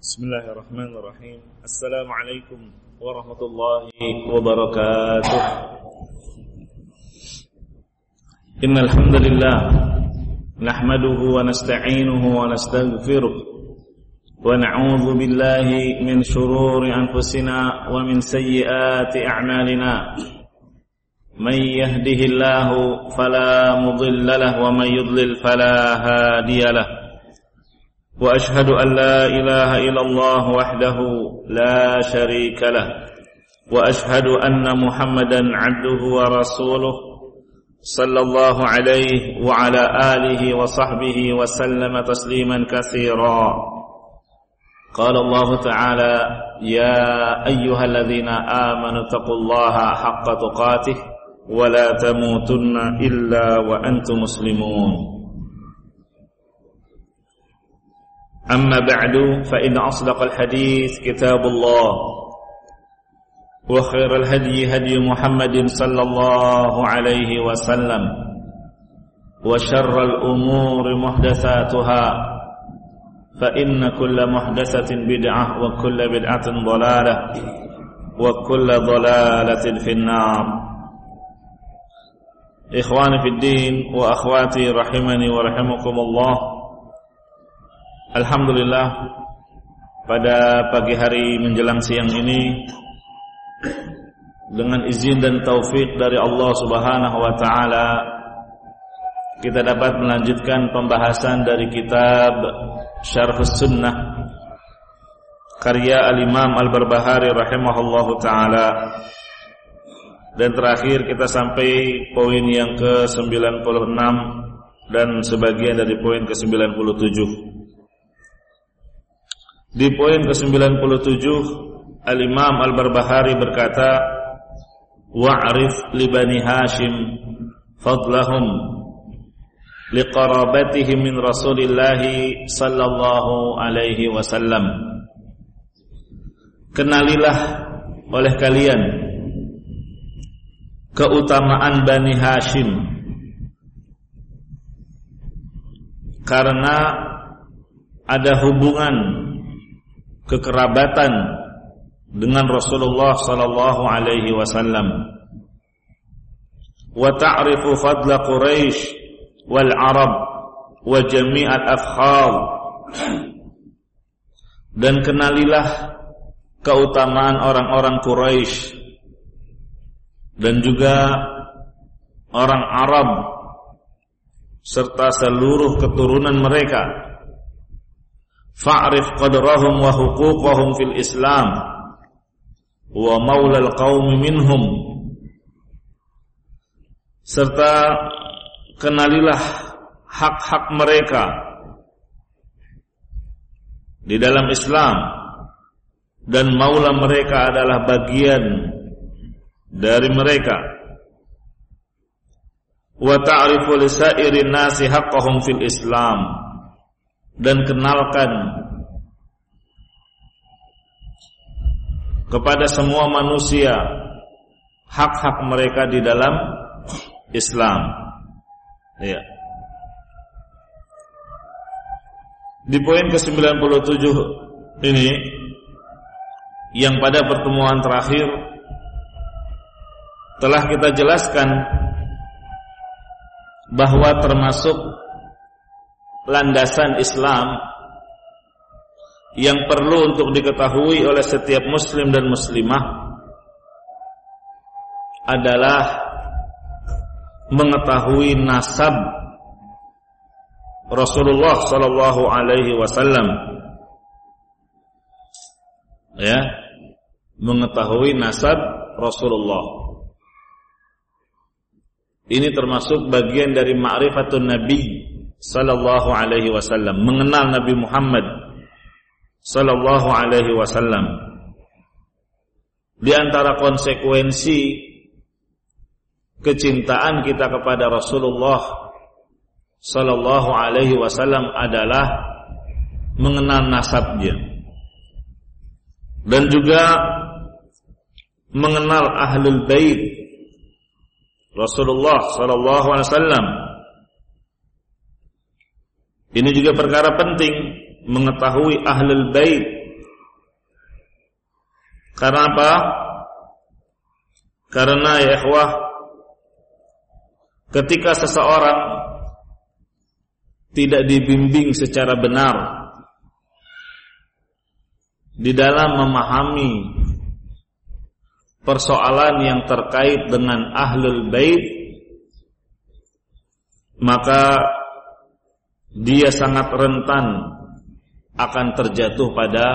Bismillahirrahmanirrahim. Assalamualaikum warahmatullahi wabarakatuh. Innal hamdalillah nahmaduhu wa nasta'inuhu wa nastaghfiruh wa na'udzu billahi min shururi anfusina wa min sayyiati a'malina. May yahdihillahu fala mudilla lahu wa may yudlil fala hadiyalah. وأشهد أن لا إله إلا الله وحده لا شريك له وأشهد أن محمدا عبده ورسوله صلى الله عليه وعلى آله وصحبه وسلم تسليما كثيرا. قال الله تعالى يا أيها الذين آمنوا اتقوا الله حق تقاته ولا تموتن إلا وأنتم مسلمون. أما بعد فإن أصدق الحديث كتاب الله وخير الهدي هدي محمد صلى الله عليه وسلم وشر الأمور محدثاتها فإن كل محدثة بدعة وكل بدعة ضلالة وكل ضلالة في النار. إخواني في الدين وأخواتي رحمني ورحمكم الله. Alhamdulillah, pada pagi hari menjelang siang ini dengan izin dan taufik dari Allah Subhanahu wa taala kita dapat melanjutkan pembahasan dari kitab Syarhus Sunnah karya Al-Imam Al-Barbahari rahimahullahu taala. Dan terakhir kita sampai poin yang ke-96 dan sebagian dari poin ke-97. Di poin ke-97 Al-Imam Al-Barbahari berkata, wa'rif li Bani Hashim fadlahum liqarabatihim min Rasulillah sallallahu alaihi wasallam. Kenalilah oleh kalian keutamaan Bani Hashim karena ada hubungan kekerabatan dengan Rasulullah sallallahu alaihi wasallam. Wa ta'rifu fadla Quraisy wal Arab wa jami'al afkhal. Dan kenalilah keutamaan orang-orang Quraisy dan juga orang Arab serta seluruh keturunan mereka. Fa'rif qadrahum wa huquqahum fil Islam wa maulal qaumi minhum. Serta kenalilah hak-hak mereka di dalam Islam dan maula mereka adalah bagian dari mereka. Wa ta'rifu li sa'irin nasi haqqahum fil Islam. Dan kenalkan kepada semua manusia hak-hak mereka di dalam Islam. Ya. Di poin ke-97 ini yang pada pertemuan terakhir telah kita jelaskan bahwa termasuk landasan Islam yang perlu untuk diketahui oleh setiap muslim dan muslimah adalah mengetahui nasab Rasulullah sallallahu alaihi wasallam. Ya, mengetahui nasab Rasulullah. Ini termasuk bagian dari ma'rifatun Nabi sallallahu alaihi wasallam, mengenal Nabi Muhammad sallallahu alaihi wasallam. Di antara konsekuensi kecintaan kita kepada Rasulullah sallallahu alaihi wasallam adalah mengenal nasabnya dan juga mengenal ahlul bait Rasulullah sallallahu alaihi wasallam. Ini juga perkara penting, mengetahui ahlul bait Karena apa? Karena ya ikhwah, ketika seseorang tidak dibimbing secara benar di dalam memahami persoalan yang terkait dengan ahlul bait, maka dia sangat rentan akan terjatuh pada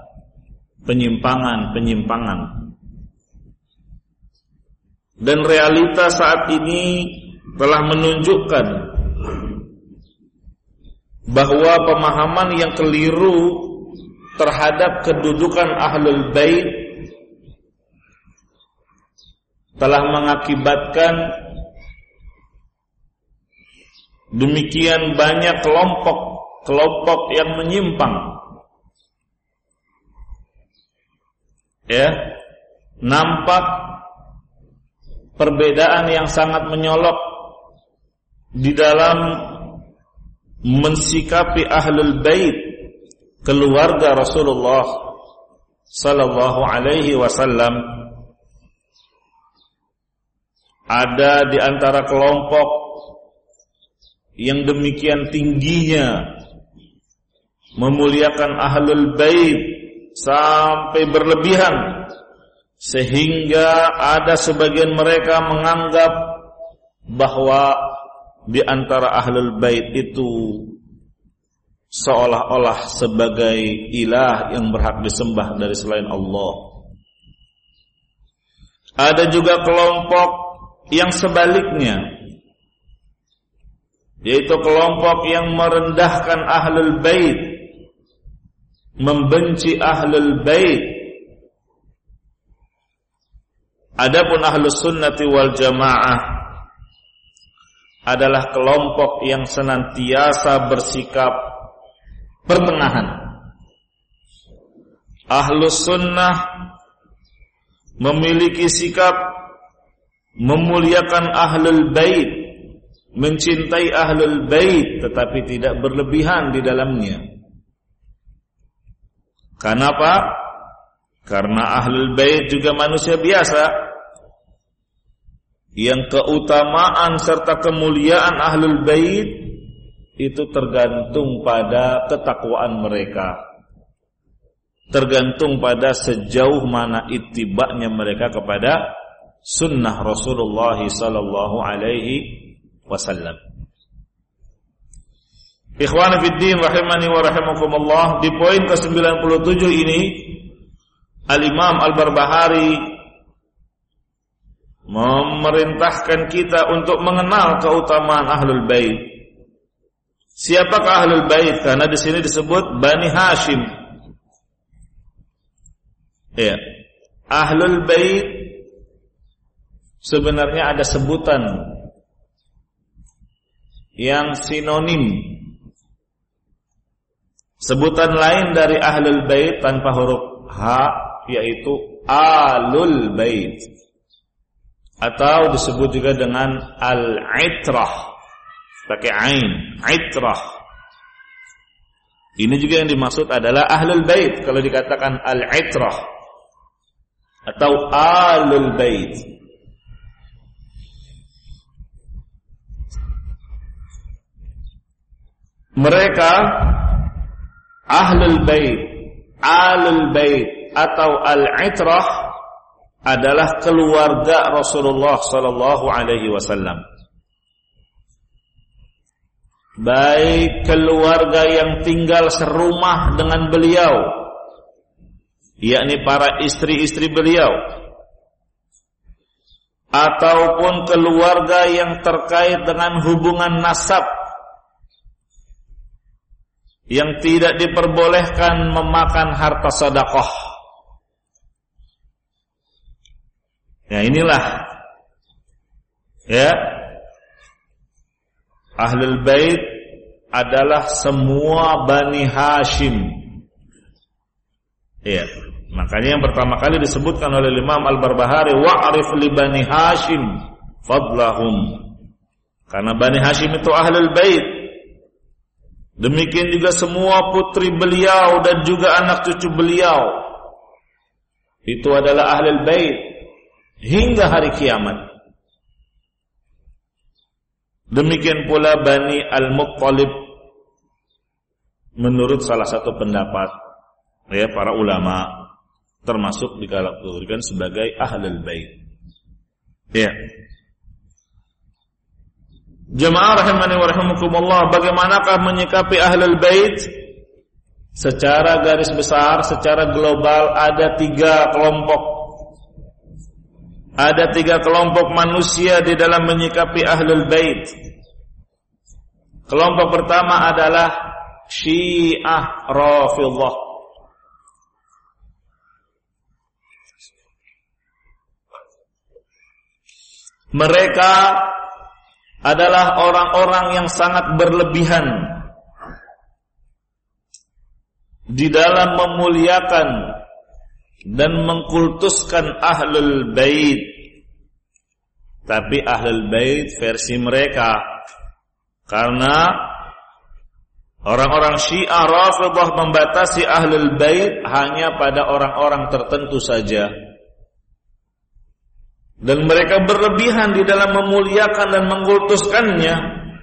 penyimpangan-penyimpangan. Dan realita saat ini telah menunjukkan bahwa pemahaman yang keliru terhadap kedudukan ahlul bait telah mengakibatkan demikian banyak kelompok yang menyimpang. Ya, nampak perbedaan yang sangat menyolok di dalam mensikapi ahlul bait, keluarga Rasulullah sallallahu alaihi wasallam. Ada di antara kelompok yang demikian tingginya memuliakan ahlul bait sampai berlebihan, sehingga ada sebagian mereka menganggap bahwa di antara ahlul bait itu seolah-olah sebagai ilah yang berhak disembah dari selain Allah. Ada juga kelompok yang sebaliknya, yaitu kelompok yang merendahkan ahlul bait, membenci ahlul bait. Adapun ahlus sunnati wal jamaah adalah kelompok yang senantiasa bersikap pertengahan. Ahlus sunnah memiliki sikap memuliakan ahlul bait, mencintai ahlul bait, tetapi tidak berlebihan di dalamnya. Kenapa? Karena ahlul bait juga manusia biasa, yang keutamaan serta kemuliaan ahlul bait itu tergantung pada ketakwaan mereka, tergantung pada sejauh mana ittiba'nya mereka kepada sunnah Rasulullah sallallahu alaihi wasallam. Ikhwani fiddin rahimani wa rahimakumullah, di poin ke-97 ini Al-Imam Al-Barbahari memerintahkan kita untuk mengenal keutamaan ahlul bait. Siapakah ahlul bait? Karena di sini disebut Bani Hashim. Ya, ahlul bait sebenarnya ada sebutan yang sinonim. Sebutan lain dari ahlul bait tanpa huruf H yaitu alul bait, atau disebut juga dengan al-itrah pakai ain, itrah. Ini juga yang dimaksud adalah ahlul bait kalau dikatakan al-itrah atau alul bait. Mereka ahlul bait, alul bait atau al-itrah adalah keluarga Rasulullah sallallahu alaihi wasallam. Baik keluarga yang tinggal serumah dengan beliau, yakni para istri-istri beliau, ataupun keluarga yang terkait dengan hubungan nasab yang tidak diperbolehkan memakan harta sedekah. Ya, inilah ya, ahlul bait adalah semua Bani Hashim. Ya, makanya yang pertama kali disebutkan oleh Imam Al-Barbahari, wa'rif li Bani Hashim fadlahum. Karena Bani Hashim itu ahlul bait. Demikian juga semua putri beliau dan juga anak cucu beliau itu adalah ahlul bait hingga hari kiamat. Demikian pula Bani Al-Muttalib menurut salah satu pendapat ya para ulama termasuk dikategorikan sebagai ahlul bait. Ya. Jemaah rahimani wa rahimakumullah, bagaimanakah menyikapi ahlul bait? Secara garis besar, secara global ada 3 kelompok. Ada 3 kelompok manusia di dalam menyikapi ahlul bait. Kelompok pertama adalah Syiah Rafidhah. Mereka adalah orang-orang yang sangat berlebihan di dalam memuliakan dan mengkultuskan ahlul bait. Tapi ahlul bait versi mereka, karena orang-orang Syiah Rafidhah membatasi ahlul bait hanya pada orang-orang tertentu saja. Dan mereka berlebihan di dalam memuliakan dan mengkultuskannya.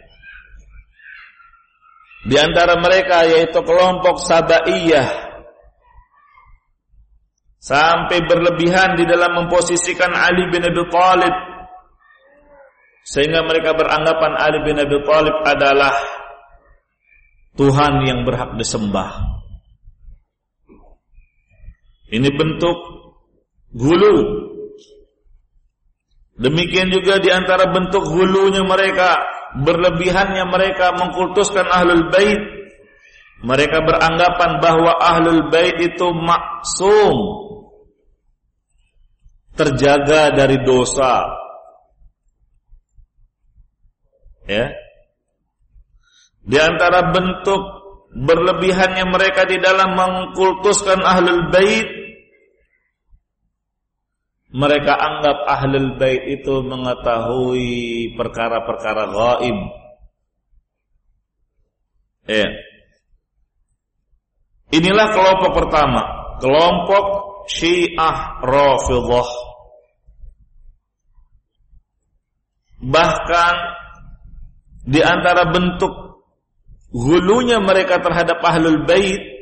Di antara mereka yaitu kelompok Sabaiyah, sampai berlebihan di dalam memposisikan Ali bin Abi Thalib, sehingga mereka beranggapan Ali bin Abi Thalib adalah Tuhan yang berhak disembah. Ini bentuk gulu. Demikian juga di antara bentuk hulunya mereka, berlebihannya mereka mengkultuskan ahlul bait. Mereka beranggapan bahwa ahlul bait itu maksum, terjaga dari dosa. Ya. Di antara bentuk berlebihannya mereka di dalam mengkultuskan ahlul bait, mereka anggap ahlul bait itu mengetahui perkara-perkara gaib. Ya. Inilah kelompok pertama, kelompok Syiah Rafidhah. Bahkan di antara bentuk hulunya mereka terhadap ahlul bait,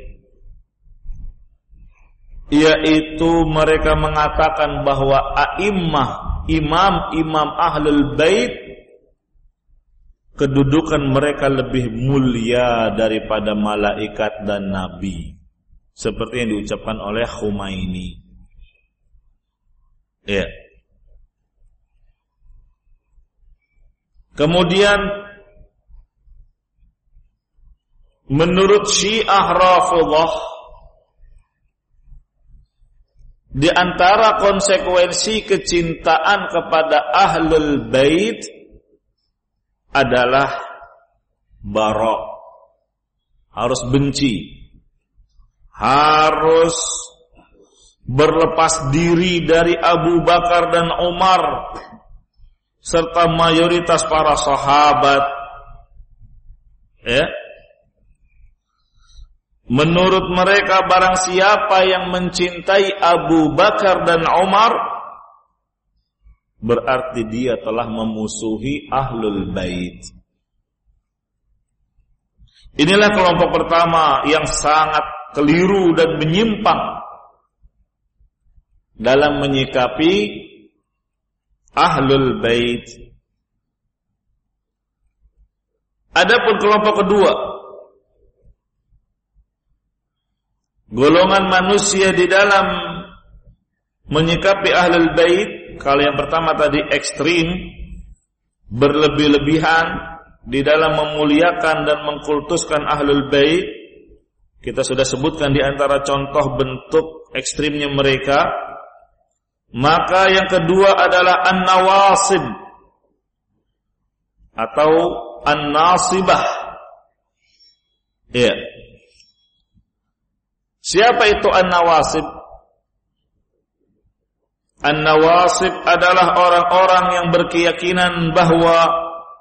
yaitu mereka mengatakan bahwa a'immah, imam-imam ahlul bait, kedudukan mereka lebih mulia daripada malaikat dan nabi, seperti yang diucapkan oleh Khumaini. Ya. Kemudian menurut Syiah Rafidhah, di antara konsekuensi kecintaan kepada ahlul bait adalah bara', harus benci, harus berlepas diri dari Abu Bakar dan Umar serta mayoritas para sahabat. Ya. Menurut mereka, barang siapa yang mencintai Abu Bakar dan Umar, berarti dia telah memusuhi ahlul bait. Inilah kelompok pertama yang sangat keliru dan menyimpang dalam menyikapi ahlul bait. Adapun kelompok kedua, golongan manusia di dalam menyikapi ahlul bait, kalau yang pertama tadi ekstrim, berlebih-lebihan di dalam memuliakan dan mengkultuskan ahlul bait. Kita sudah sebutkan di antara contoh bentuk ekstrimnya mereka. Maka yang kedua adalah an-nawasib atau an-nasibah. Ya. Siapa itu an-nawasib? An-nawasib adalah orang-orang yang berkeyakinan bahwa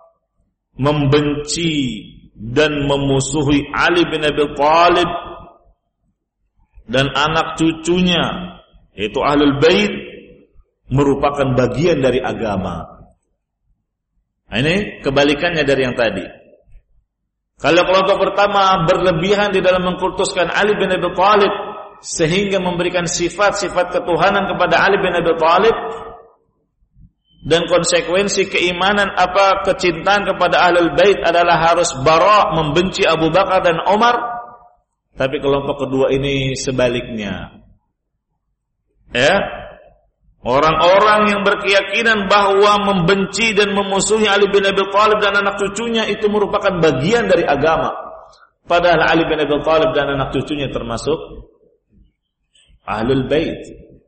membenci dan memusuhi Ali bin Abi Thalib dan anak cucunya, yaitu Ahlul Bait, merupakan bagian dari agama. Nah, ini kebalikannya dari yang tadi. Kalau kelompok pertama berlebihan di dalam mengkultuskan Ali bin Abi Thalib sehingga memberikan sifat-sifat ketuhanan kepada Ali bin Abi Thalib, dan konsekuensi keimanan kecintaan kepada Ahlul Bait adalah harus bara, membenci Abu Bakar dan Umar. Tapi kelompok kedua ini sebaliknya. Ya, orang-orang yang berkeyakinan bahwa membenci dan memusuhi Ali bin Abi Thalib dan anak cucunya itu merupakan bagian dari agama. Padahal Ali bin Abi Thalib dan anak cucunya termasuk Ahlul Bait.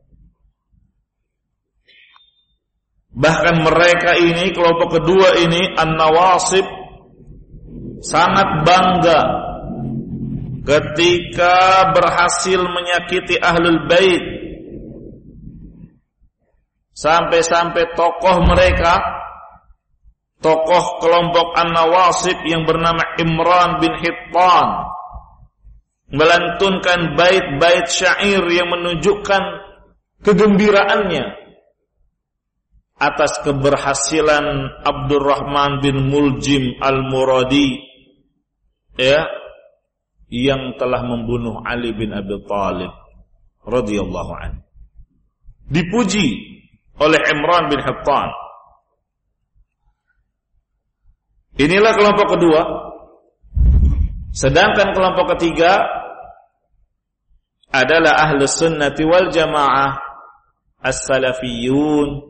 Bahkan mereka ini, kelompok kedua ini, An-Nawasib, sangat bangga ketika berhasil menyakiti Ahlul Bait. Sampai-sampai tokoh mereka, tokoh kelompok An-Nawasib yang bernama Imran bin Hittan, melantunkan bait-bait syair yang menunjukkan kegembiraannya atas keberhasilan Abdurrahman bin Muljim Al-Muradi, ya, yang telah membunuh Ali bin Abi Thalib radhiyallahu anhu. Dipuji oleh Imran bin Hittan. Inilah kelompok kedua. Sedangkan kelompok ketiga adalah Ahlus Sunnati wal Jamaah, As-Salafiyun.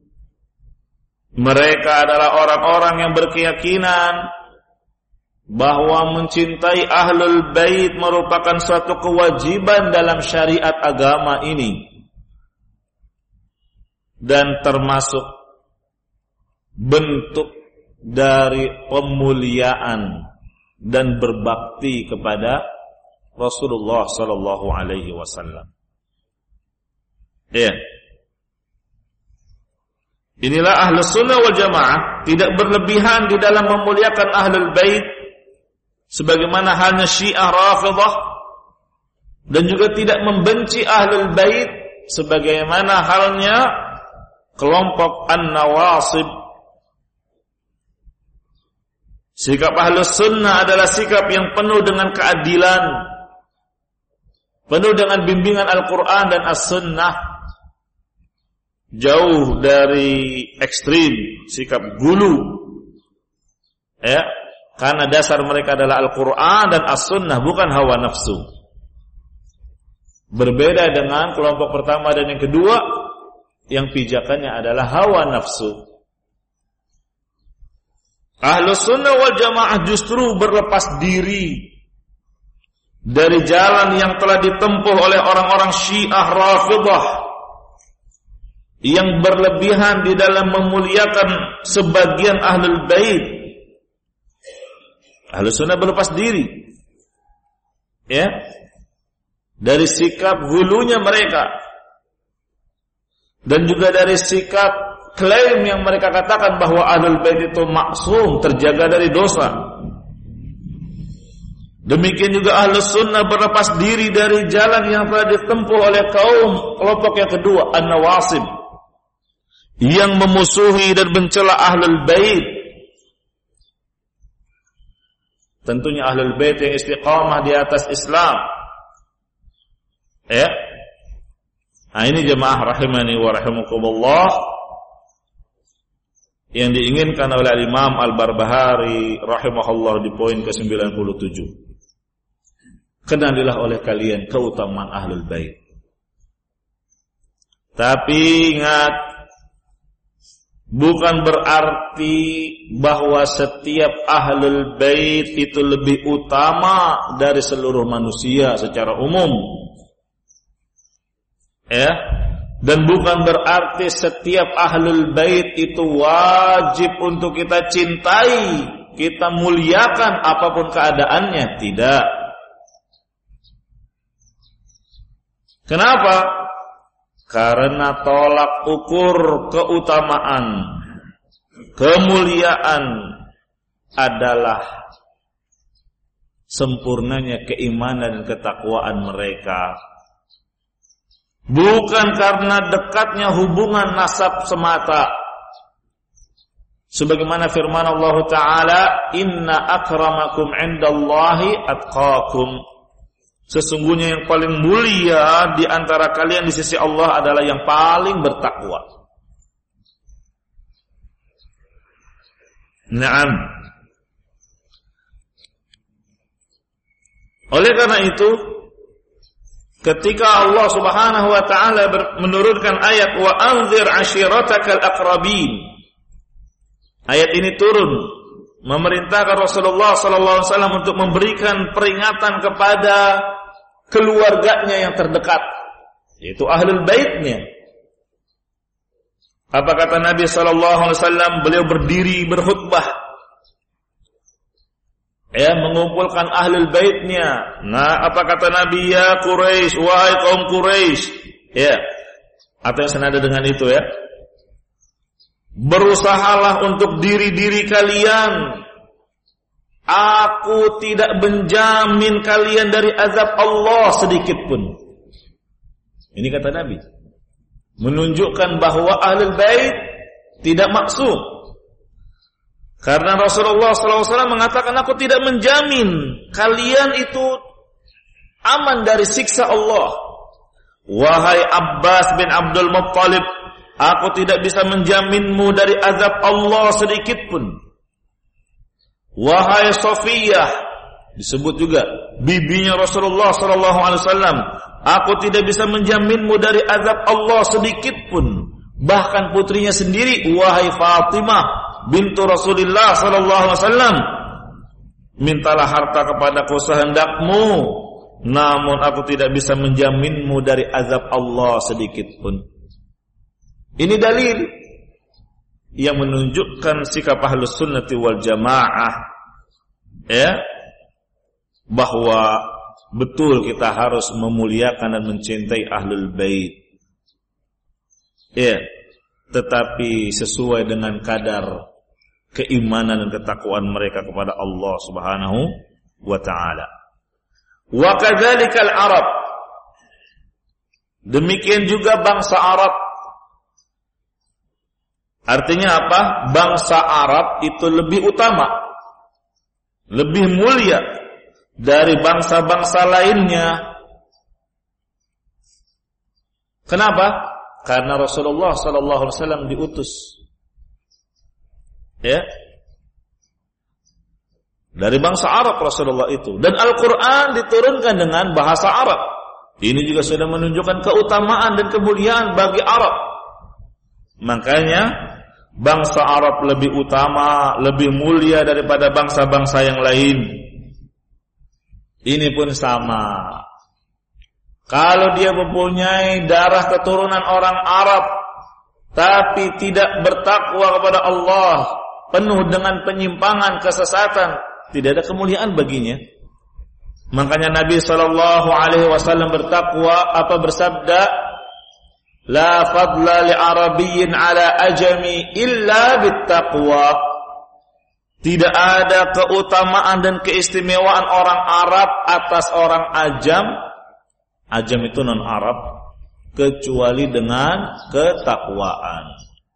Mereka adalah orang-orang yang berkeyakinan bahwa mencintai Ahlul Bait merupakan suatu kewajiban dalam syariat agama ini, dan termasuk bentuk dari pemuliaan dan berbakti kepada Rasulullah sallallahu alaihi wasallam. Ya. Inilah Ahlus Sunnah wal Jamaah, tidak berlebihan di dalam memuliakan Ahlul Bait sebagaimana halnya Syiah Rafidhah, dan juga tidak membenci Ahlul Bait sebagaimana halnya kelompok An-Nawasib. Sikap Ahlus Sunnah adalah sikap yang penuh dengan keadilan, penuh dengan bimbingan Al-Quran dan As-Sunnah, jauh dari ekstrim, sikap gulu, ya, karena dasar mereka adalah Al-Quran dan As-Sunnah, bukan hawa nafsu. Berbeda dengan kelompok pertama dan yang kedua, yang pijakannya adalah hawa nafsu. Ahlus Sunnah wal Jamaah justru berlepas diri dari jalan yang telah ditempuh oleh orang-orang Syiah Rafidhah yang berlebihan di dalam memuliakan sebagian Ahlul Bait. Ahlus Sunnah berlepas diri, ya, dari sikap hulunya mereka, dan juga dari sikap klaim yang mereka katakan bahwa Ahlul Bait itu maksum, terjaga dari dosa. Demikian juga Ahlus Sunnah berlepas diri dari jalan yang telah ditempuh oleh kelompok yang kedua, An-Nawasib, yang memusuhi dan mencela Ahlul Bait. Tentunya Ahlul Bait yang istiqamah di atas Islam, ya. Nah, ini jemaah rahimani wa rahimakumullah, yang diinginkan oleh Imam Al-Barbahari rahimahullah di poin ke-97. Kenalilah oleh kalian keutamaan Ahlul Bait. Tapi ingat, bukan berarti bahwa setiap Ahlul Bait itu lebih utama dari seluruh manusia secara umum. Ya, dan bukan berarti setiap Ahlul Bait itu wajib untuk kita cintai, kita muliakan apapun keadaannya. Tidak. Kenapa? Karena tolak ukur keutamaan, kemuliaan adalah sempurnanya keimanan dan ketakwaan mereka. bukan karena dekatnya hubungan nasab semata. Sebagaimana firman Allah Ta'ala, inna akramakum indallahi atqakum. Sesungguhnya yang paling mulia di antara kalian di sisi Allah adalah yang paling bertakwa. Naam. Oleh karena itu, ketika Allah Subhanahu wa taala menurunkan ayat wa anzir ashiratakal aqrabin. Ayat ini turun memerintahkan Rasulullah sallallahu alaihi wasallam untuk memberikan peringatan kepada keluarganya yang terdekat, yaitu ahlul baitnya. Apa kata Nabi sallallahu alaihi wasallam? Beliau berdiri berkhutbah, mengumpulkan ahlul baitnya. Nah, apa kata Nabi? Ya Quraisy, wahai kaum Quraisy. Atau yang senada dengan itu berusahalah untuk diri-diri kalian. Aku tidak menjamin kalian dari azab Allah sedikit pun. Ini kata Nabi, menunjukkan bahwa ahlul bait tidak maksum. Karena Rasulullah SAW mengatakan, aku tidak menjamin kalian itu aman dari siksa Allah. Wahai Abbas bin Abdul Muttalib, aku tidak bisa menjaminmu dari azab Allah sedikit pun. Wahai Safiyah, disebut juga bibinya Rasulullah SAW, aku tidak bisa menjaminmu dari azab Allah sedikit pun. Bahkan putrinya sendiri, wahai Fatimah bintu Rasulullah sallallahu alaihi wasallam, mintalah harta kepadaku sehendakmu, namun aku tidak bisa menjaminmu dari azab Allah sedikit pun. Ini dalil yang menunjukkan sikap Ahlus Sunnati wal Jamaah, bahwa betul kita harus memuliakan dan mencintai Ahlul Bait. Tetapi sesuai dengan kadar keimanan dan ketakwaan mereka kepada Allah Subhanahu wa taala. Wa kadzalikal Arab. Demikian juga bangsa Arab. Artinya apa? Bangsa Arab itu lebih utama, lebih mulia dari bangsa-bangsa lainnya. Kenapa? Karena Rasulullah sallallahu alaihi wasallam diutus dari bangsa Arab Rasulullah itu, dan Al-Qur'an diturunkan dengan bahasa Arab. Ini juga sudah menunjukkan keutamaan dan kemuliaan bagi Arab. Makanya bangsa Arab lebih utama, lebih mulia daripada bangsa-bangsa yang lain. Ini pun sama. Kalau dia mempunyai darah keturunan orang Arab tapi tidak bertakwa kepada Allah, penuh dengan penyimpangan, kesesatan, tidak ada kemuliaan baginya. Makanya Nabi sallallahu alaihi wasallam bersabda, la fadla li arabiyyin ala ajami illa bittaqwa. Tidak ada keutamaan dan keistimewaan orang Arab atas orang ajam. Ajam itu non Arab, kecuali dengan ketakwaan.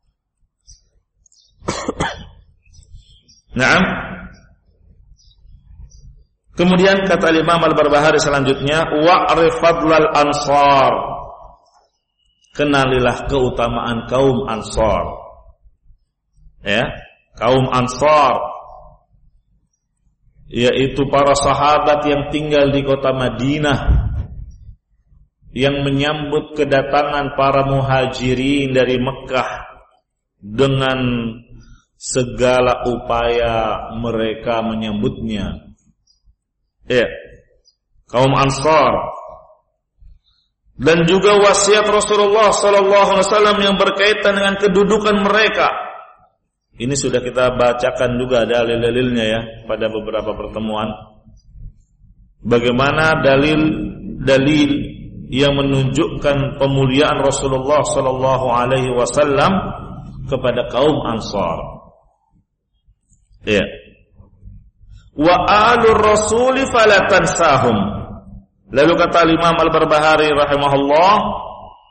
Naam. Kemudian kata Imam Al-Barbahari selanjutnya, wa'rif fadlal ansar. Kenalilah keutamaan kaum Ansar. Kaum Ansar, yaitu para sahabat yang tinggal di kota Madinah, yang menyambut kedatangan para muhajirin dari Mekah dengan segala upaya mereka menyambutnya. Kaum Ansar. Dan juga wasiat Rasulullah sallallahu alaihi wasallam yang berkaitan dengan kedudukan mereka. Ini sudah kita bacakan juga dalil-dalilnya pada beberapa pertemuan. Bagaimana dalil-dalil yang menunjukkan pemuliaan Rasulullah sallallahu alaihi wasallam kepada kaum Ansar. Wa alur rasuli fala tansahum. Lalu kata Imam Al-Barbahari rahimahullah,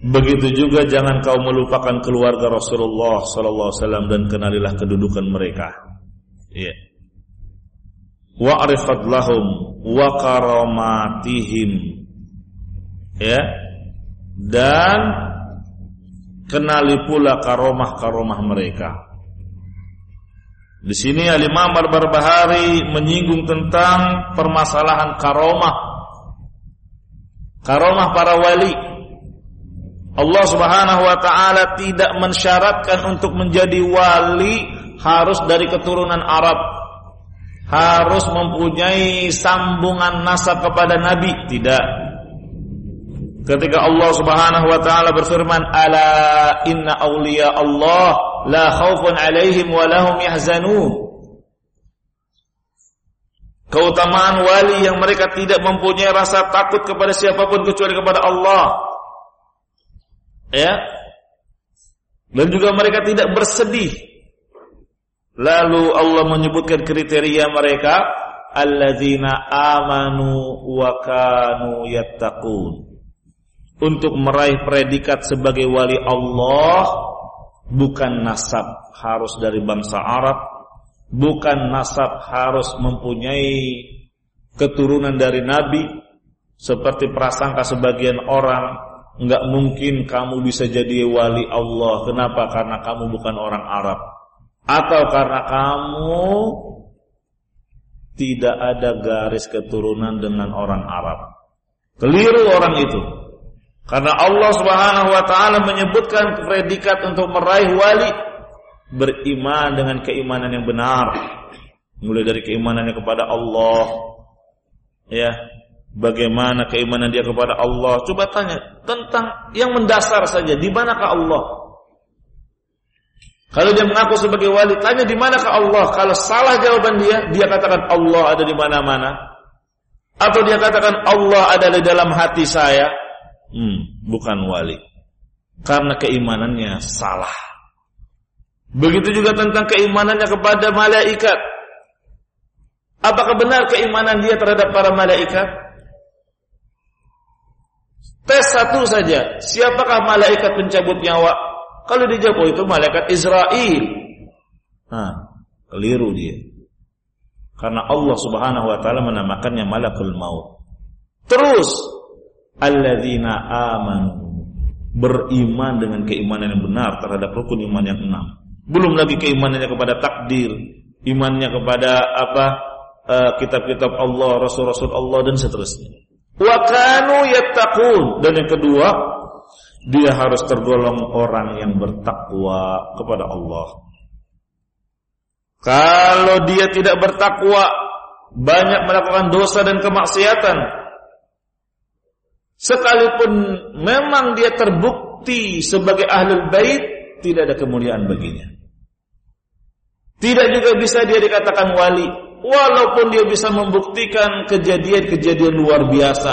Begitu juga jangan kau melupakan keluarga Rasulullah sallallahu alaihi wasallam dan kenalilah kedudukan mereka. Ya. Wa'rif fadlahum wa karamatihim. Ya. Dan kenali pula karomah-karomah mereka. Di sini Al-Imam Al-Barbahari menyinggung tentang permasalahan karomah. Karomah para wali. Allah Subhanahu wa taala tidak mensyaratkan untuk menjadi wali harus dari keturunan Arab. Harus mempunyai sambungan nasab kepada nabi, tidak. Ketika Allah Subhanahu wa taala berfirman, "Ala inna awliya Allah la khaufun 'alaihim wa lahum yahzanun." Keutamaan wali yang mereka tidak mempunyai rasa takut kepada siapapun kecuali kepada Allah. Ya. Dan juga mereka tidak bersedih. Lalu Allah menyebutkan kriteria mereka, alladzina amanu wa kanu yattaqun. Untuk meraih predikat sebagai wali Allah, bukan nasab harus dari bangsa Arab, bukan nasab harus mempunyai keturunan dari Nabi. Seperti prasangka sebagian orang, enggak mungkin kamu bisa jadi wali Allah. Kenapa? Karena kamu bukan orang Arab, atau karena kamu tidak ada garis keturunan dengan orang Arab. Keliru orang itu. Karena Allah Subhanahu wa taala menyebutkan predikat untuk meraih wali, beriman dengan keimanan yang benar. Mulai dari keimanannya kepada Allah. Ya, bagaimana keimanan dia kepada Allah? Coba tanya tentang yang mendasar saja, di manakah Allah? Kalau dia mengaku sebagai wali, tanya di manakah Allah? Kalau salah jawaban dia katakan Allah ada di mana-mana. Atau dia katakan Allah ada di dalam hati saya. Bukan wali. Karena keimanannya salah. Begitu juga tentang keimanannya kepada malaikat. Apakah benar keimanan dia terhadap para malaikat? Tes satu saja. Siapakah malaikat pencabut nyawa? Kalau dijawab itu malaikat Israel. Keliru dia. Karena Allah Subhanahu wa taala menamakannya malakul maut. Terus alladzina amanu, beriman dengan keimanan yang benar terhadap rukun iman yang 6. Belum lagi keimanannya kepada takdir, imannya kepada kitab-kitab Allah, rasul-rasul Allah dan seterusnya. Wa kanu yattaqun, dan yang kedua, dia harus tergolong orang yang bertakwa kepada Allah. Kalau dia tidak bertakwa, banyak melakukan dosa dan kemaksiatan, sekalipun memang dia terbukti sebagai ahlul bait, tidak ada kemuliaan baginya. Tidak juga bisa dia dikatakan wali, walaupun dia bisa membuktikan kejadian-kejadian luar biasa.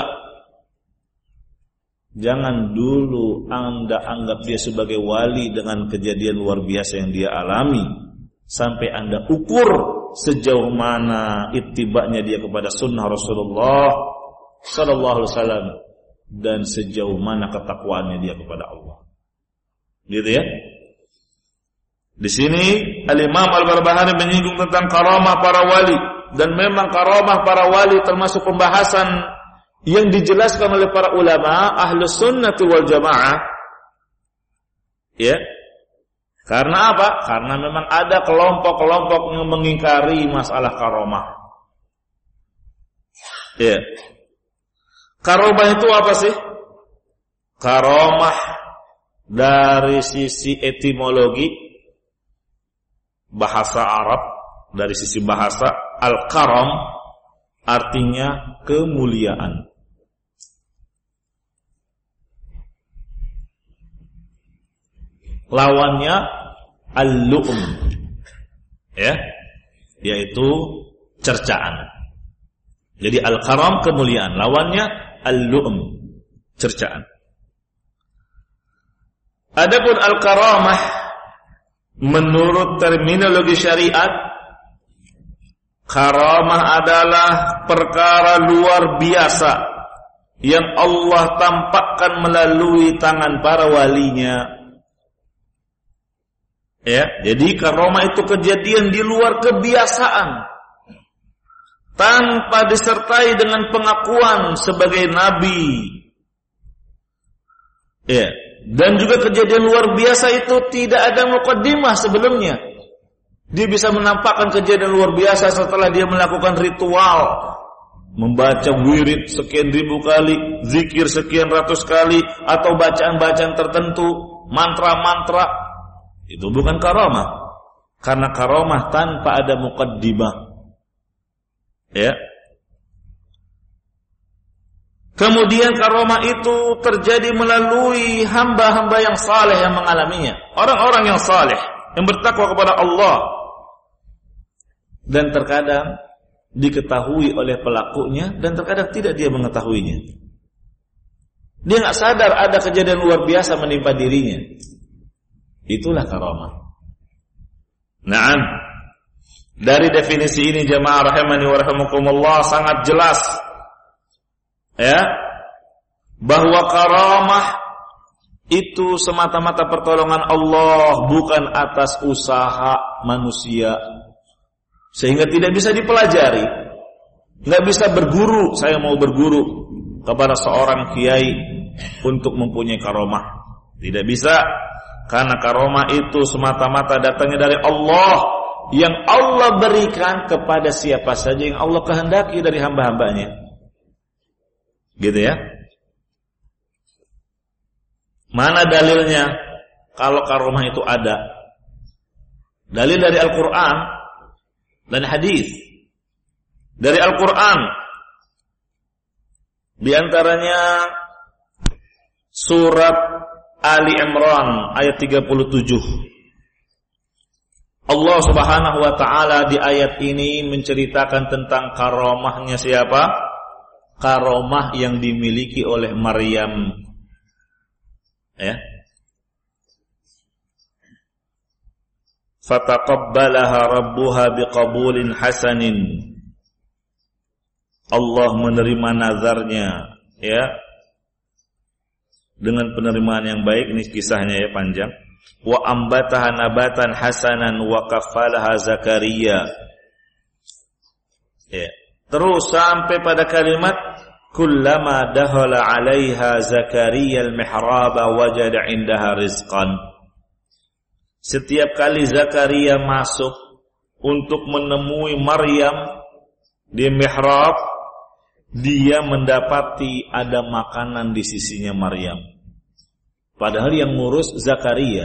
Jangan dulu Anda anggap dia sebagai wali dengan kejadian luar biasa yang dia alami, sampai Anda ukur sejauh mana ittiba'nya dia kepada sunnah Rasulullah sallallahu alaihi wasallam, dan sejauh mana ketakwaannya dia kepada Allah. Gitu ya. Di sini Al-Imam Al-Barbahari menyinggung tentang karamah para wali, dan memang karamah para wali termasuk pembahasan yang dijelaskan oleh para ulama Ahlus Sunnati wal Jamaah. Ya. Karena apa? Karena memang ada kelompok-kelompok yang mengingkari masalah karamah. Ya. Karomah itu apa sih? Karomah dari sisi etimologi bahasa Arab, dari sisi bahasa al-karam artinya kemuliaan. Lawannya al-lu'um, ya, yaitu cercaan. Jadi al-karam kemuliaan, lawannya al-lu'um, cercaan. Adapun al-karamah menurut terminologi syariat, karamah adalah perkara luar biasa yang Allah tampakkan melalui tangan para walinya. Ya, jadi karomah itu kejadian di luar kebiasaan, tanpa disertai dengan pengakuan sebagai nabi. Ya, dan juga kejadian luar biasa itu tidak ada muqaddimah sebelumnya. Dia bisa menampakkan kejadian luar biasa setelah dia melakukan ritual, membaca wirid sekian ribu kali, zikir sekian ratus kali, atau bacaan-bacaan tertentu, mantra-mantra. Itu bukan karamah. Karena karamah tanpa ada muqaddimah. Ya. Kemudian karamah itu terjadi melalui hamba-hamba yang saleh yang mengalaminya. Orang-orang yang saleh, yang bertakwa kepada Allah. Dan terkadang diketahui oleh pelakunya, dan terkadang tidak dia mengetahuinya. Dia gak sadar ada kejadian luar biasa menimpa dirinya. Itulah karamah. Naam. Dari definisi ini jamaah rahimani wa rahimakumullah sangat jelas, ya, bahwa karamah itu semata-mata pertolongan Allah, bukan atas usaha manusia. Sehingga tidak bisa dipelajari. Enggak bisa berguru, saya mau berguru kepada seorang kiai untuk mempunyai karamah. Tidak bisa. Karena karamah itu semata-mata datangnya dari Allah, yang Allah berikan kepada siapa saja yang Allah kehendaki dari hamba-hambanya. Gitu ya. Mana dalilnya kalau karamah itu ada? Dalil dari Al-Quran dan hadis. Dari Al-Quran, di antaranya surat Ali Imran ayat 37. Allah Subhanahu wa taala di ayat ini menceritakan tentang karamahnya siapa? Karamah yang dimiliki oleh Maryam. Ya. Fataqabbalaha rabbuha biqabulin hasanin. Allah menerima nazarnya, ya, dengan penerimaan yang baik. Ini kisahnya ya, panjang. Wa ambataha nabatan hasanan wa kaffalaha Zakaria. Ya. Terus sampai pada kalimat kullama dakhala 'alaiha Zakaria al-mihrab wajada 'indaha rizqan. Setiap kali Zakaria masuk untuk menemui Maryam di mihrab, dia mendapati ada makanan di sisinya Maryam. Padahal yang ngurus Zakaria.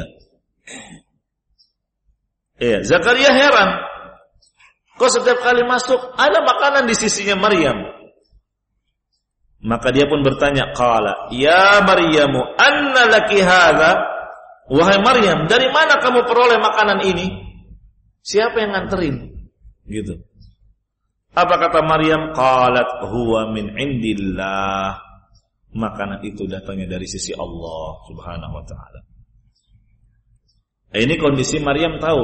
Iya, Zakaria heran. Kok setiap kali masuk ada makanan di sisinya Maryam? Maka dia pun bertanya, qala, ya Maryamu, anna laki hadza? Wahai Maryam, dari mana kamu peroleh makanan ini? Siapa yang nganterin? Gitu. Apa kata Maryam? Qalat huwa min indillah. Makanan itu datangnya dari sisi Allah Subhanahu wa ta'ala. Ini kondisi Maryam tahu,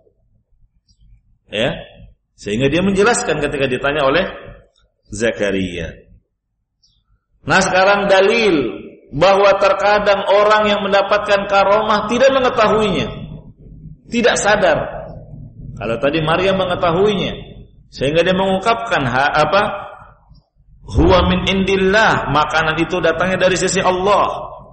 ya, sehingga dia menjelaskan ketika ditanya oleh Zakaria. Nah, sekarang dalil bahwa terkadang orang yang mendapatkan karamah tidak mengetahuinya, tidak sadar. Kalau tadi Maryam mengetahuinya, sehingga dia mengungkapkan huwa min indillah, makanan itu datangnya dari sisi Allah.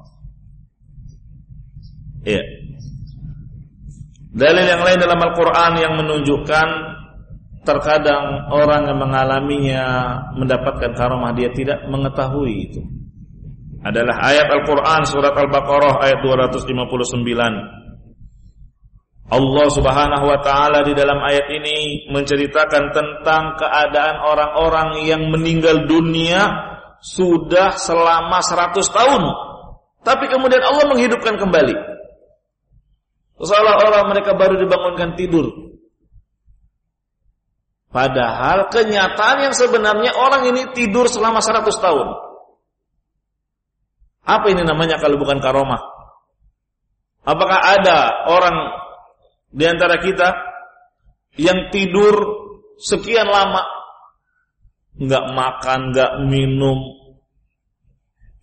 Ya. Dalil yang lain dalam Al-Quran yang menunjukkan terkadang orang yang mengalaminya mendapatkan karamah dia tidak mengetahui itu adalah ayat Al-Quran surat Al-Baqarah ayat 259. Allah Subhanahu wa ta'ala di dalam ayat ini menceritakan tentang keadaan orang-orang yang meninggal dunia sudah selama 100 tahun, tapi kemudian Allah menghidupkan kembali, seolah-olah mereka baru dibangunkan tidur. Padahal kenyataan yang sebenarnya orang ini tidur selama 100 tahun. Apa ini namanya kalau bukan karamah? Apakah ada orang di antara kita yang tidur sekian lama, enggak makan, enggak minum,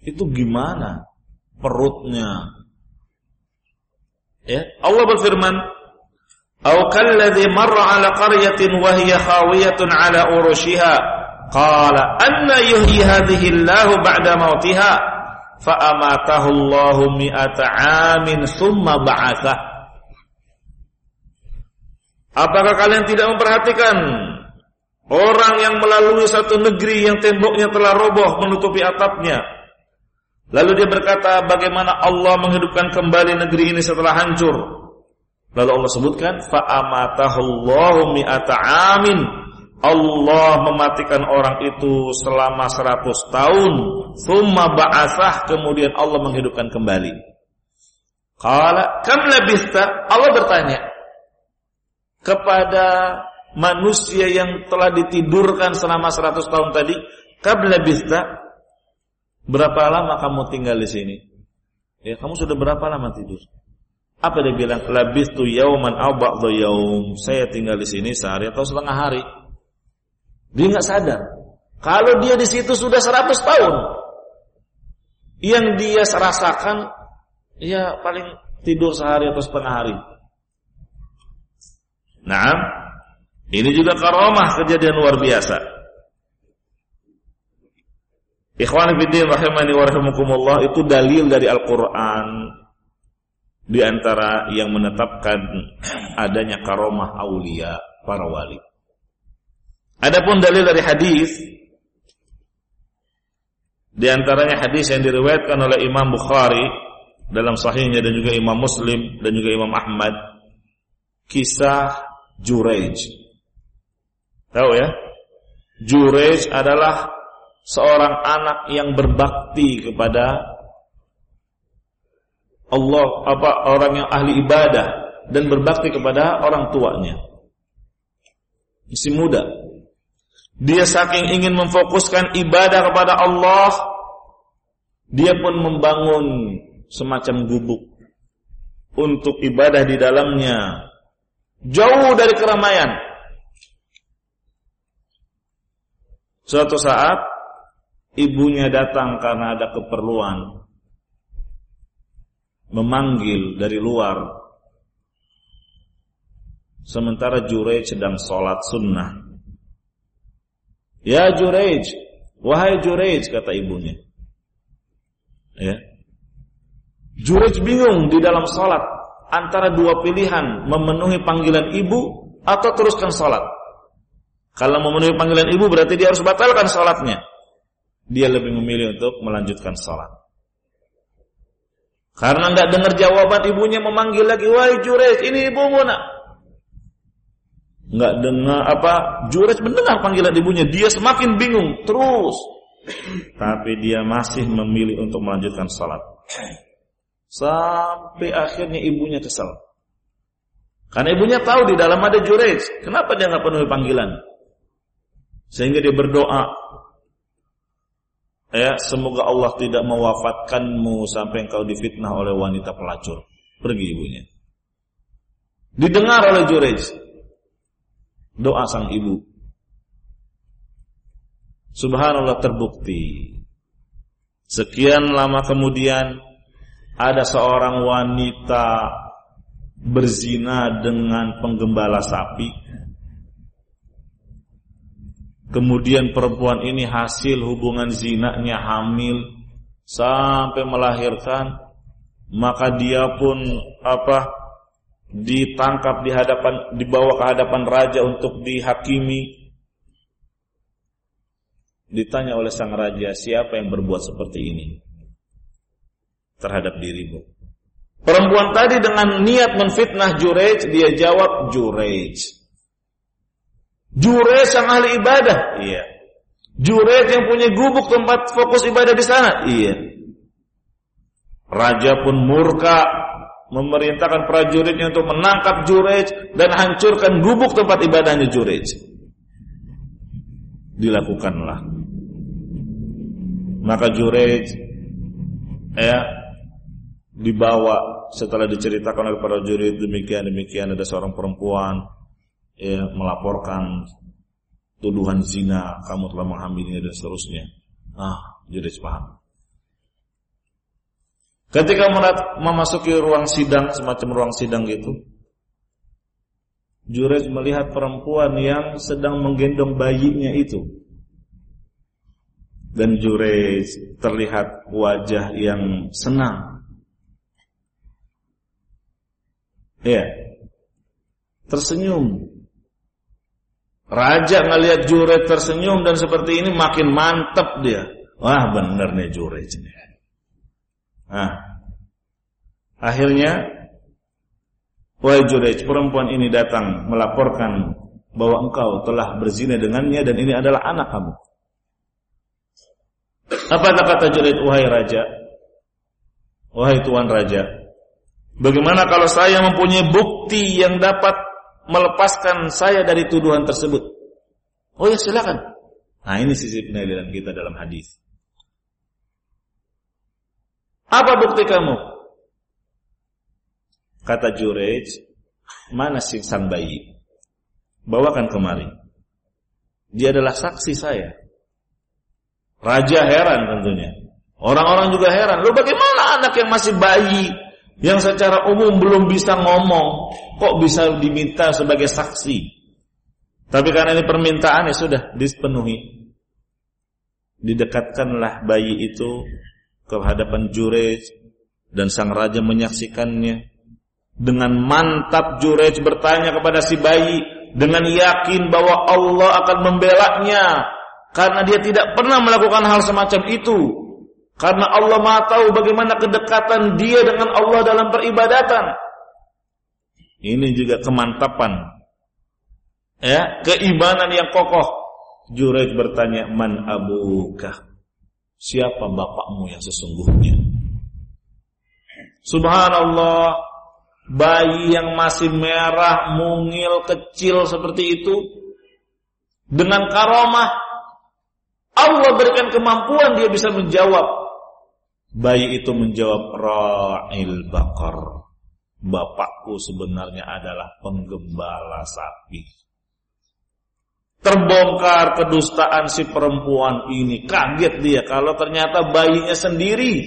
Itu gimana perutnya? Ya, Allah berfirman, "Aw kalladzi marra 'ala qaryatin wa hiya khawiyatun 'ala urushiha, qala anna yuhyi hadhihi Allahu ba'da mautiha, fa amatahu Allahu mi'ata 'amin tsumma ba'atsah." Apakah kalian tidak memperhatikan orang yang melalui satu negeri yang temboknya telah roboh menutupi atapnya? Lalu dia berkata, bagaimana Allah menghidupkan kembali negeri ini setelah hancur? Lalu Allah sebutkan, fa'amatahullahu mi'ata amin. Allah mematikan orang itu selama 100 tahun. Tsumma ba'atsah, kemudian Allah menghidupkan kembali. Qala kam labista? Allah bertanya kepada manusia yang telah ditidurkan selama 100 tahun tadi, kam labista? Berapa lama kamu tinggal di sini? Ya, kamu sudah berapa lama tidur? Apa dia bilang? Labistu yauman aw ba'dha yaum. Saya tinggal di sini sehari atau setengah hari. Dia enggak sadar kalau dia di situ sudah 100 tahun. Yang dia rasakan ya paling tidur sehari atau setengah hari. Naam. Ini juga karamah, kejadian luar biasa. Ikhwan fillah rahimani wa rahimakumullah, itu dalil dari Al-Qur'an di antara yang menetapkan adanya karamah aulia, para wali. Adapun dalil dari hadis, di antaranya hadis yang diriwayatkan oleh Imam Bukhari dalam sahihnya dan juga Imam Muslim dan juga Imam Ahmad, kisah Juraij. Tahu ya? Juraij adalah seorang anak yang berbakti kepada Allah, orang yang ahli ibadah dan berbakti kepada orang tuanya. Masih muda. Dia saking ingin memfokuskan ibadah kepada Allah, dia pun membangun semacam gubuk untuk ibadah di dalamnya, jauh dari keramaian. Suatu saat ibunya datang karena ada keperluan, memanggil dari luar. Sementara Juraij sedang sholat sunnah. Ya Juraij, wahai Juraij, kata ibunya. Ya. Juraij bingung di dalam sholat antara dua pilihan, memenuhi panggilan ibu atau teruskan sholat. Kalau memenuhi panggilan ibu berarti dia harus batalkan sholatnya. Dia lebih memilih untuk melanjutkan sholat. Karena tidak dengar jawaban ibunya, memanggil lagi, wahai Juraij, ini ibumu nak. Enggak dengar Juraij mendengar panggilan ibunya, dia semakin bingung terus. Tapi dia masih memilih untuk melanjutkan sholat. Sampai akhirnya ibunya kesal. Karena ibunya tahu di dalam ada Juraij. Kenapa dia enggak penuhi panggilan? Sehingga dia berdoa, ya, semoga Allah tidak mewafatkanmu sampai engkau difitnah oleh wanita pelacur. Pergi ibunya. Didengar oleh Juraij doa sang ibu. Subhanallah, terbukti. Sekian lama kemudian ada seorang wanita berzina dengan penggembala sapi. Kemudian perempuan ini hasil hubungan zinanya hamil sampai melahirkan, maka dia pun ditangkap dibawa ke hadapan raja untuk dihakimi. Ditanya oleh sang raja, siapa yang berbuat seperti ini terhadap dirimu? Perempuan tadi dengan niat menfitnah Juraij, dia jawab Juraij. Juraij yang ahli ibadah, iya. Juraij yang punya gubuk tempat fokus ibadah di sana, iya. Raja pun murka, memerintahkan prajuritnya untuk menangkap Juraij dan hancurkan gubuk tempat ibadahnya Juraij. Dilakukanlah. Maka Juraij dibawa, setelah diceritakan oleh para prajurit demikian ada seorang perempuan melaporkan tuduhan zina, kamu telah menghamilinya dan seterusnya. Juraij paham. Ketika memasuki ruang sidang, semacam ruang sidang gitu, Jurayj melihat perempuan yang sedang menggendong bayinya itu. Dan Jurayj terlihat wajah yang senang. Ya, tersenyum. Raja ngelihat Jurayj tersenyum dan seperti ini makin mantap dia. Wah, bener nih Jurayj ini. Akhirnya, wahai Jurayj, perempuan ini datang melaporkan bahwa engkau telah berzina dengannya dan ini adalah anak kamu. Apa kata Jurayj? Wahai raja, wahai tuan raja, bagaimana kalau saya mempunyai bukti yang dapat melepaskan saya dari tuduhan tersebut? Oh ya, silakan. Nah, ini sisi penilaian kita dalam hadis. Apa bukti kamu? Kata Jurayj, mana si sang bayi? Bawakan kemari. Dia adalah saksi saya. Raja heran tentunya. Orang-orang juga heran. Loh, bagaimana anak yang masih bayi, yang secara umum belum bisa ngomong, kok bisa diminta sebagai saksi? Tapi karena ini permintaan, ya sudah dipenuhi. Didekatkanlah bayi itu ke hadapan Jurayj dan sang raja menyaksikannya. Dengan mantap Jurayj bertanya kepada si bayi dengan yakin bahwa Allah akan membelanya karena dia tidak pernah melakukan hal semacam itu. Karena Allah Maha tahu bagaimana kedekatan dia dengan Allah dalam peribadatan. Ini juga kemantapan, ya, keimanan yang kokoh. Jurayj bertanya, man abuka? Siapa bapakmu yang sesungguhnya? Subhanallah, bayi yang masih merah, mungil, kecil seperti itu, dengan karomah Allah berikan kemampuan dia bisa menjawab. Bayi itu menjawab, ra'il baqar. Bapakku sebenarnya adalah penggembala sapi. Terbongkar kedustaan si perempuan ini. Kaget dia kalau ternyata bayinya sendiri.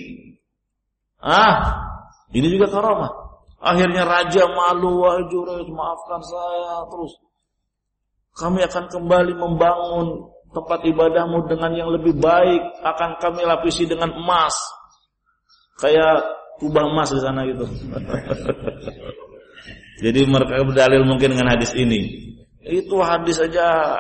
Ini juga karomah. Akhirnya raja malu, wahai Jurayj, maafkan saya. Terus kami akan kembali membangun tempat ibadahmu dengan yang lebih baik. Akan kami lapisi dengan emas. Kayak kubah emas di sana gitu. Jadi mereka berdalil mungkin dengan hadis ini. Itu hadis aja.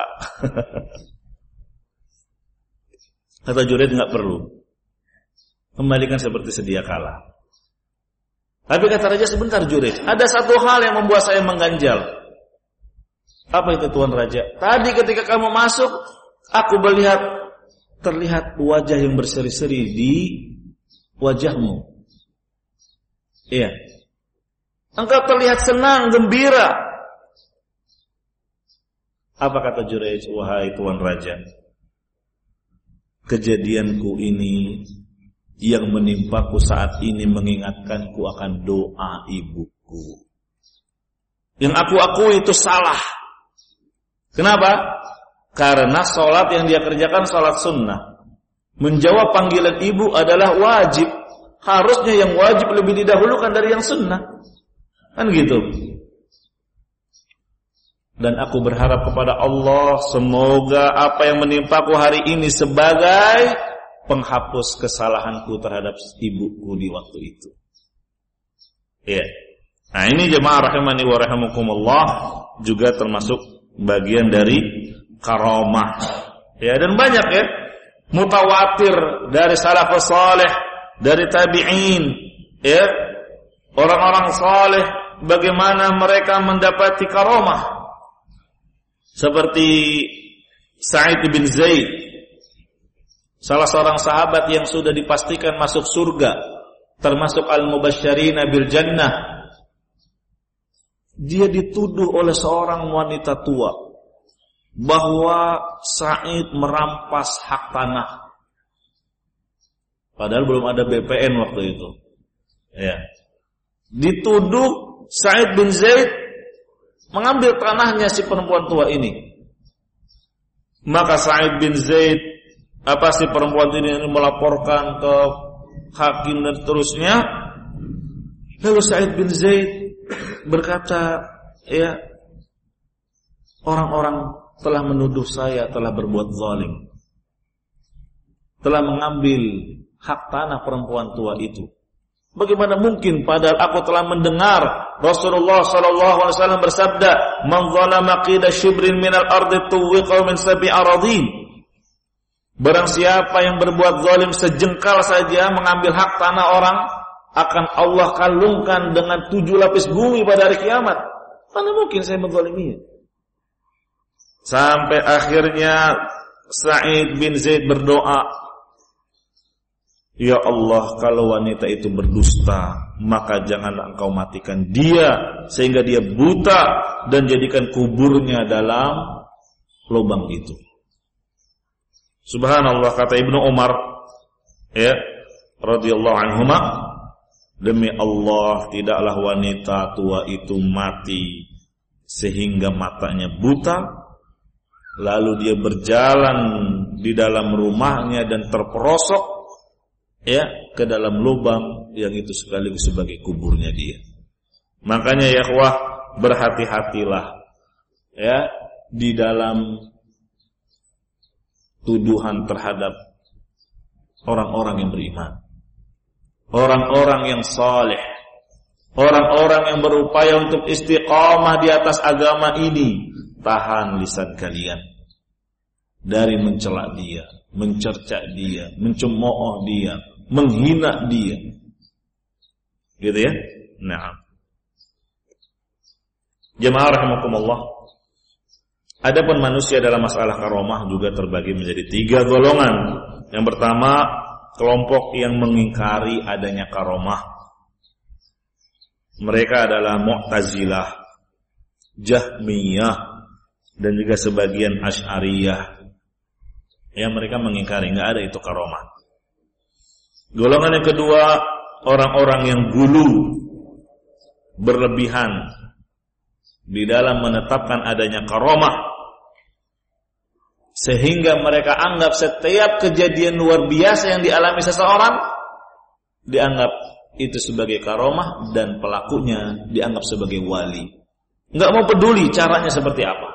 Kata Jurayj, enggak perlu. Kembalikan seperti sedia kala. Tapi kata raja, sebentar Jurayj, ada satu hal yang membuat saya mengganjal. Apa itu tuan raja? Tadi ketika kamu masuk, aku melihat terlihat wajah yang berseri-seri di wajahmu. Iya. Engkau terlihat senang, gembira. Apa kata Jurayj? Wahai tuan raja, kejadianku ini yang menimpaku saat ini mengingatkanku akan doa ibuku. Yang aku akui itu salah. Kenapa? Karena sholat yang dia kerjakan sholat sunnah. Menjawab panggilan ibu adalah wajib. Harusnya yang wajib lebih didahulukan dari yang sunnah. Kan gitu. Dan aku berharap kepada Allah, semoga apa yang menimpaku hari ini sebagai penghapus kesalahanku terhadap ibuku di waktu itu. Ya. Nah, ini jemaah rahimani wa rahimakumullah juga termasuk bagian dari karamah. Ya, dan banyak ya mutawatir dari salafus saleh, dari tabi'in, ya. Orang-orang saleh bagaimana mereka mendapati karamah. Seperti Sa'id bin Zaid, salah seorang sahabat yang sudah dipastikan masuk surga, termasuk al-mubasysyirina bil jannah. Dia dituduh oleh seorang wanita tua bahwa Sa'id merampas hak tanah. Padahal belum ada BPN waktu itu. Ya. Dituduh Sa'id bin Zaid mengambil tanahnya si perempuan tua ini. Maka Sa'id bin Zaid, si perempuan ini melaporkan ke hakim dan seterusnya. Lalu Sa'id bin Zaid berkata, ya, orang-orang telah menuduh saya telah berbuat zalim, telah mengambil hak tanah perempuan tua itu. Bagaimana mungkin padahal aku telah mendengar Rasulullah sallallahu alaihi wasallam bersabda, "Man zalama qida shibrin minal ardi tuwiqa min sab'i aradin." Barang siapa yang berbuat zalim sejengkal saja mengambil hak tanah orang, akan Allah kalungkan dengan 7 lapis bumi pada hari kiamat. Mana mungkin saya menzaliminya? Sampai akhirnya Sa'id bin Zaid berdoa, "Ya Allah, kalau wanita itu berdusta, maka janganlah engkau matikan dia sehingga dia buta dan jadikan kuburnya dalam lubang itu." Subhanallah, kata Ibnu Umar, ya, radhiyallahu anhuma, demi Allah tidaklah wanita tua itu mati sehingga matanya buta, lalu dia berjalan di dalam rumahnya dan terperosok, ya, ke dalam lubang yang itu sekaligus sebagai kuburnya dia. Makanya ya ikhwah, berhati-hatilah, ya, di dalam tuduhan terhadap orang-orang yang beriman, orang-orang yang saleh, orang-orang yang berupaya untuk istiqamah di atas agama ini. Tahan lisan kalian dari mencela dia, mencerca dia, mencemooh dia, menghina dia, gitu ya. Nah, jemaah rahimakumullah, adapun manusia dalam masalah karomah juga terbagi menjadi 3 golongan. Yang pertama, kelompok yang mengingkari adanya karomah. Mereka adalah Mu'tazilah, Jahmiyah, dan juga sebagian Asy'ariyah. Ya, mereka mengingkari, enggak ada itu karomah. Golongan yang kedua, orang-orang yang gulu, berlebihan di dalam menetapkan adanya karomah, sehingga mereka anggap setiap kejadian luar biasa yang dialami seseorang dianggap itu sebagai karomah dan pelakunya dianggap sebagai wali. Enggak mau peduli caranya seperti apa.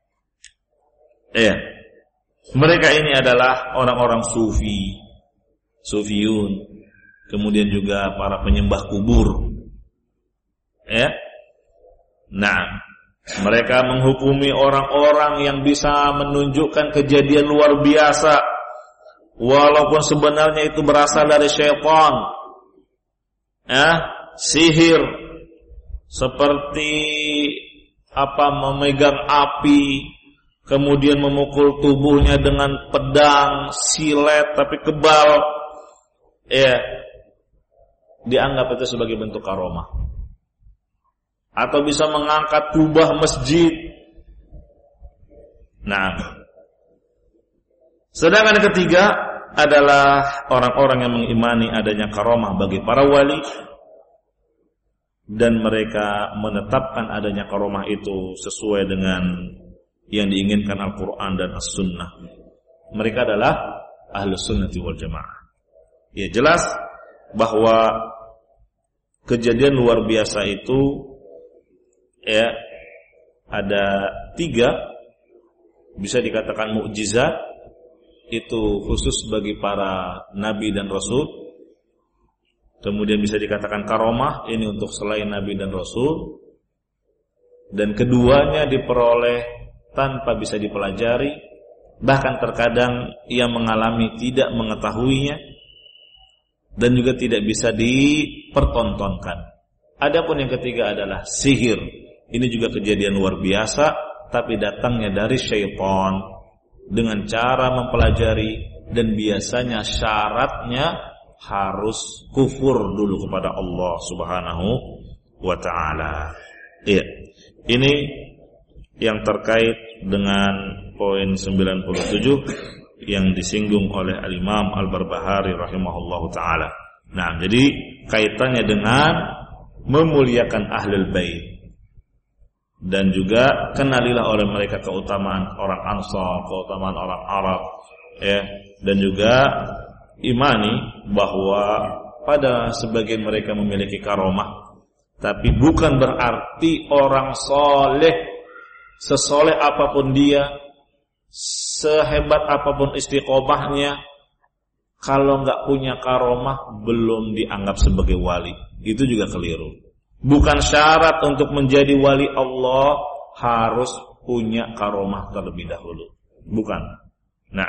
Mereka ini adalah orang-orang sufiyun, kemudian juga para penyembah kubur. Nah, mereka menghukumi orang-orang yang bisa menunjukkan kejadian luar biasa, walaupun sebenarnya itu berasal dari syaitan. Sihir, seperti memegang api, kemudian memukul tubuhnya dengan pedang, silet tapi kebal, dianggap itu sebagai bentuk karomah. Atau bisa mengangkat kubah masjid. Nah, sedangkan yang ketiga adalah orang-orang yang mengimani adanya karomah bagi para wali, dan mereka menetapkan adanya karomah itu sesuai dengan yang diinginkan Al-Quran dan As-Sunnah. Mereka adalah Ahlus Sunnati wal Jamaah. Ya, jelas bahwa kejadian luar biasa itu ada 3, bisa dikatakan mukjizat, itu khusus bagi para nabi dan rasul. Kemudian bisa dikatakan karomah, ini untuk selain nabi dan rasul. Dan keduanya diperoleh tanpa bisa dipelajari, bahkan terkadang ia mengalami tidak mengetahuinya, dan juga tidak bisa dipertontonkan. Adapun yang ketiga adalah sihir. Ini juga kejadian luar biasa, tapi datangnya dari syaitan dengan cara mempelajari, dan biasanya syaratnya harus kufur dulu kepada Allah Subhanahu wa ta'ala. Ini yang terkait dengan poin 97 yang disinggung oleh Al-Imam Al-Barbahari rahimahullahu ta'ala. Nah, jadi kaitannya dengan memuliakan Ahlul Bait. Dan juga kenalilah oleh mereka keutamaan orang Ansar, keutamaan orang Arab, dan juga imani bahwa pada sebagian mereka memiliki karomah, Tapi bukan berarti orang soleh, sesoleh apapun dia, sehebat apapun istiqomahnya, kalau nggak punya karomah belum dianggap sebagai wali. Itu juga keliru. Bukan syarat untuk menjadi wali Allah harus punya karomah terlebih dahulu. Bukan. Nah,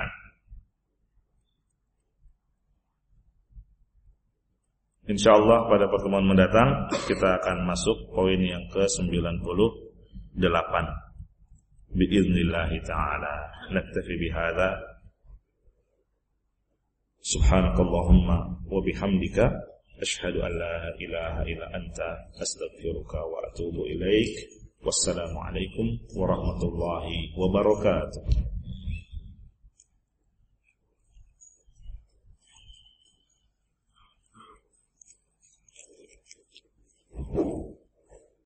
insyaallah pada pertemuan mendatang kita akan masuk poin yang ke-98. Biiznillah ta'ala. Naktafi bihadza. Subhanakallahumma wa bihamdika asyhadu an la ilaha illa anta astaghfiruka wa atubu ilaik. Wassalamu alaikum warahmatullahi wabarakatuh.